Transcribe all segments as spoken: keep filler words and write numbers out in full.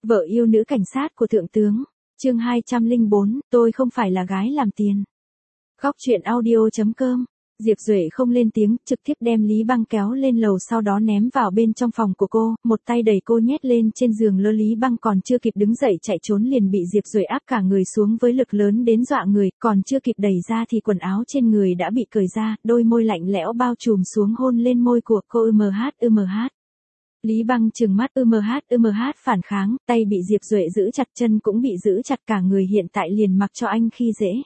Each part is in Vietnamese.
Vợ yêu nữ cảnh sát của thượng tướng. Chương hai trăm lẻ bốn, tôi không phải là gái làm tiền. Góc truyện audio chấm com. Diệp Duệ không lên tiếng, trực tiếp đem Lý Băng kéo lên lầu sau đó ném vào bên trong phòng của cô, một tay đẩy cô nhét lên trên giường lơ. Lý Băng còn chưa kịp đứng dậy chạy trốn liền bị Diệp Duệ áp cả người xuống với lực lớn đến dọa người, còn chưa kịp đẩy ra thì quần áo trên người đã bị cởi ra, đôi môi lạnh lẽo bao trùm xuống hôn lên môi của cô. ừm hát ừm hát. Lý Băng trừng mắt. ừm hát ừm hát phản kháng, tay bị Diệp Duệ giữ chặt, chân cũng bị giữ chặt, cả người hiện tại liền mặc cho anh khi dễ.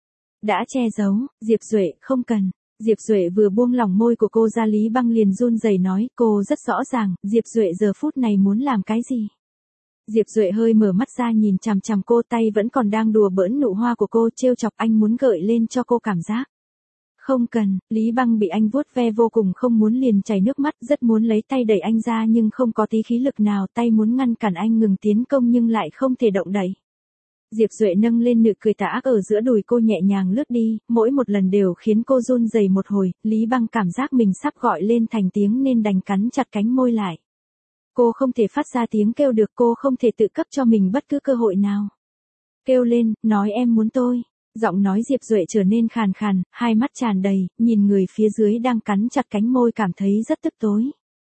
Đã che giấu, Diệp Duệ, không cần. Diệp Duệ vừa buông lỏng môi của cô ra, Lý Băng liền run rẩy nói, cô rất rõ ràng, Diệp Duệ giờ phút này muốn làm cái gì. Diệp Duệ hơi mở mắt ra nhìn chằm chằm cô, tay vẫn còn đang đùa bỡn nụ hoa của cô, trêu chọc anh muốn gợi lên cho cô cảm giác. Không cần. Lý Băng bị anh vuốt ve vô cùng không muốn, liền chảy nước mắt, rất muốn lấy tay đẩy anh ra nhưng không có tí khí lực nào, tay muốn ngăn cản anh ngừng tiến công nhưng lại không thể động đậy. Diệp Duệ nâng lên nụ cười tà ác ở giữa đùi cô, nhẹ nhàng lướt đi, mỗi một lần đều khiến cô run rẩy một hồi. Lý Băng cảm giác mình sắp gọi lên thành tiếng nên đành cắn chặt cánh môi lại. Cô không thể phát ra tiếng kêu được, cô không thể tự cấp cho mình bất cứ cơ hội nào. Kêu lên, nói em muốn tôi. Giọng nói Diệp Duệ trở nên khàn khàn, hai mắt tràn đầy, nhìn người phía dưới đang cắn chặt cánh môi cảm thấy rất tức tối.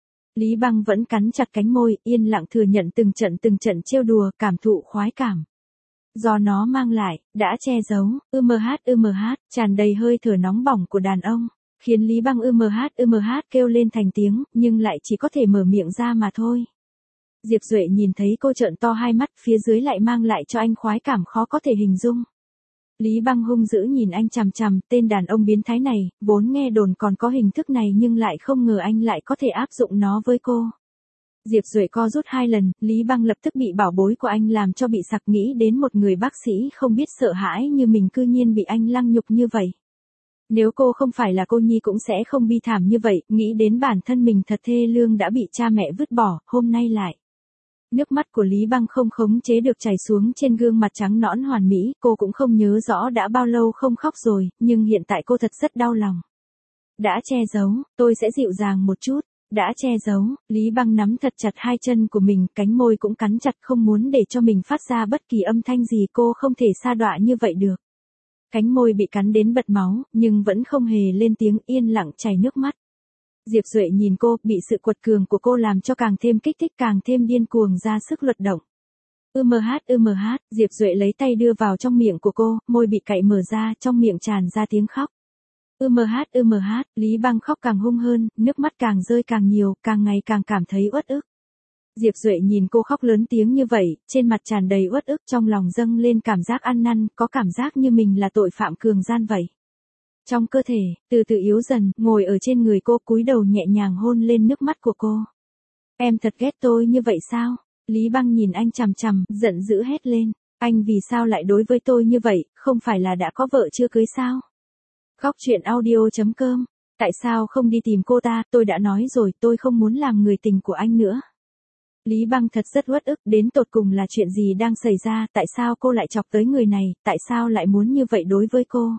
Lý Băng vẫn cắn chặt cánh môi, yên lặng thừa nhận từng trận từng trận trêu đùa, cảm thụ khoái cảm do nó mang lại, đã che giấu. ừm hát ừm hát, tràn đầy hơi thở nóng bỏng của đàn ông, khiến Lý Băng ừm hát ừm hát kêu lên thành tiếng, nhưng lại chỉ có thể mở miệng ra mà thôi. Diệp Duệ nhìn thấy cô trợn to hai mắt, phía dưới lại mang lại cho anh khoái cảm khó có thể hình dung. Lý Băng hung dữ nhìn anh chằm chằm, tên đàn ông biến thái này, vốn nghe đồn còn có hình thức này nhưng lại không ngờ anh lại có thể áp dụng nó với cô. Diệp Duệ co rút hai lần, Lý Băng lập tức bị bảo bối của anh làm cho bị sặc, nghĩ đến một người bác sĩ không biết sợ hãi như mình cư nhiên bị anh lăng nhục như vậy. Nếu cô không phải là cô nhi cũng sẽ không bi thảm như vậy, nghĩ đến bản thân mình thật thê lương đã bị cha mẹ vứt bỏ, hôm nay lại. Nước mắt của Lý Băng không khống chế được chảy xuống trên gương mặt trắng nõn hoàn mỹ, cô cũng không nhớ rõ đã bao lâu không khóc rồi, nhưng hiện tại cô thật rất đau lòng. Đã che giấu, tôi sẽ dịu dàng một chút. Đã che giấu, Lý Băng nắm thật chặt hai chân của mình, cánh môi cũng cắn chặt, không muốn để cho mình phát ra bất kỳ âm thanh gì, cô không thể sa đọa như vậy được. Cánh môi bị cắn đến bật máu, nhưng vẫn không hề lên tiếng, yên lặng chảy nước mắt. Diệp Duệ nhìn cô, bị sự quật cường của cô làm cho càng thêm kích thích, càng thêm điên cuồng ra sức luật động. ừm hát ừm hát, Diệp Duệ lấy tay đưa vào trong miệng của cô, môi bị cạy mở ra, trong miệng tràn ra tiếng khóc. ừm hát ừm hát, Lý Băng khóc càng hung hơn, nước mắt càng rơi càng nhiều, càng ngày càng cảm thấy uất ức. Diệp Duệ nhìn cô khóc lớn tiếng như vậy, trên mặt tràn đầy uất ức, trong lòng dâng lên cảm giác ăn năn, có cảm giác như mình là tội phạm cường gian vậy. Trong cơ thể, từ từ yếu dần, ngồi ở trên người cô, cúi đầu nhẹ nhàng hôn lên nước mắt của cô. Em thật ghét tôi như vậy sao? Lý Băng nhìn anh chằm chằm, giận dữ hét lên. Anh vì sao lại đối với tôi như vậy, không phải là đã có vợ chưa cưới sao? Góc truyện audio chấm com. Tại sao không đi tìm cô ta, tôi đã nói rồi, tôi không muốn làm người tình của anh nữa. Lý Băng thật rất uất ức, đến tột cùng là chuyện gì đang xảy ra, tại sao cô lại chọc tới người này, tại sao lại muốn như vậy đối với cô?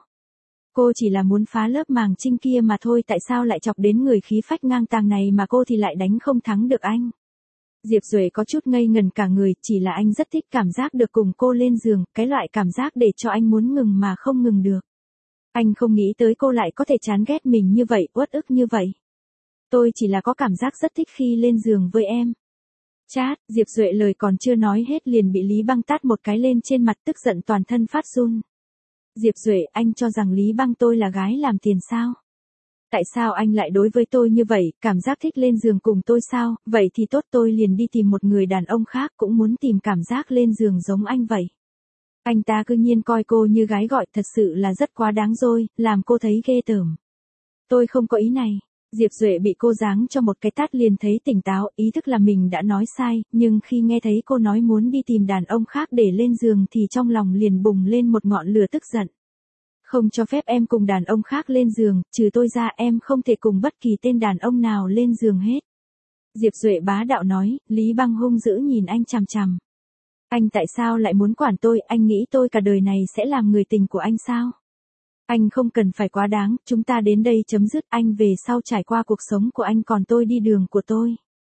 Cô chỉ là muốn phá lớp màng trinh kia mà thôi, tại sao lại chọc đến người khí phách ngang tàng này mà cô thì lại đánh không thắng được anh? Diệp Duệ có chút ngây ngần cả người, chỉ là anh rất thích cảm giác được cùng cô lên giường, cái loại cảm giác để cho anh muốn ngừng mà không ngừng được. Anh không nghĩ tới cô lại có thể chán ghét mình như vậy, uất ức như vậy. Tôi chỉ là có cảm giác rất thích khi lên giường với em. Chát, Diệp Duệ lời còn chưa nói hết liền bị Lý Băng tát một cái lên trên mặt, tức giận toàn thân phát run. Diệp Duệ, anh cho rằng Lý Băng tôi là gái làm tiền sao? Tại sao anh lại đối với tôi như vậy, cảm giác thích lên giường cùng tôi sao? Vậy thì tốt, tôi liền đi tìm một người đàn ông khác cũng muốn tìm cảm giác lên giường giống anh vậy. Anh ta cư nhiên coi cô như gái gọi, thật sự là rất quá đáng rồi, làm cô thấy ghê tởm. Tôi không có ý này. Diệp Duệ bị cô giáng cho một cái tát liền thấy tỉnh táo, ý thức là mình đã nói sai, nhưng khi nghe thấy cô nói muốn đi tìm đàn ông khác để lên giường thì trong lòng liền bùng lên một ngọn lửa tức giận. Không cho phép em cùng đàn ông khác lên giường, trừ tôi ra em không thể cùng bất kỳ tên đàn ông nào lên giường hết. Diệp Duệ bá đạo nói, Lý Băng hung dữ nhìn anh chằm chằm. Anh tại sao lại muốn quản tôi, anh nghĩ tôi cả đời này sẽ làm người tình của anh sao? Anh không cần phải quá đáng, chúng ta đến đây chấm dứt, anh về sau trải qua cuộc sống của anh còn tôi đi đường của tôi.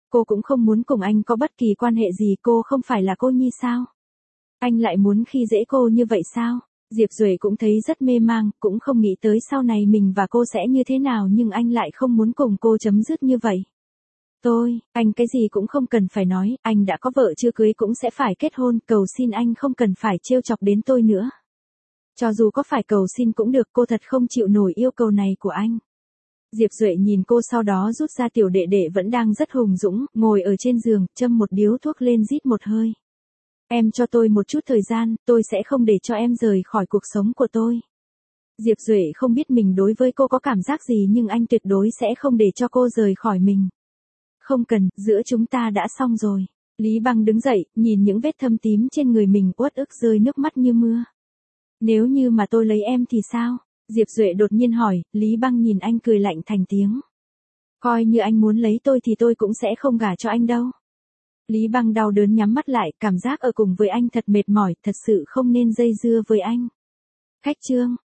Cô cũng không muốn cùng anh có bất kỳ quan hệ gì, cô không phải là cô Nhi sao? Anh lại muốn khi dễ cô như vậy sao? Diệp Duệ cũng thấy rất mê mang, cũng không nghĩ tới sau này mình và cô sẽ như thế nào, nhưng anh lại không muốn cùng cô chấm dứt như vậy. Tôi, anh cái gì cũng không cần phải nói, anh đã có vợ chưa cưới cũng sẽ phải kết hôn, cầu xin anh không cần phải trêu chọc đến tôi nữa. Cho dù có phải cầu xin cũng được, cô thật không chịu nổi yêu cầu này của anh. Diệp Duệ nhìn cô, sau đó rút ra tiểu đệ đệ vẫn đang rất hùng dũng, ngồi ở trên giường, châm một điếu thuốc lên rít một hơi. Em cho tôi một chút thời gian, tôi sẽ không để cho em rời khỏi cuộc sống của tôi. Diệp Duệ không biết mình đối với cô có cảm giác gì, nhưng anh tuyệt đối sẽ không để cho cô rời khỏi mình. Không cần, giữa chúng ta đã xong rồi. Lý Băng đứng dậy, nhìn những vết thâm tím trên người mình, uất ức rơi nước mắt như mưa. Nếu như mà tôi lấy em thì sao? Diệp Duệ đột nhiên hỏi. Lý Băng nhìn anh cười lạnh thành tiếng. Coi như anh muốn lấy tôi thì tôi cũng sẽ không gả cho anh đâu. Lý Băng đau đớn nhắm mắt lại, cảm giác ở cùng với anh thật mệt mỏi, thật sự không nên dây dưa với anh. Khách trương,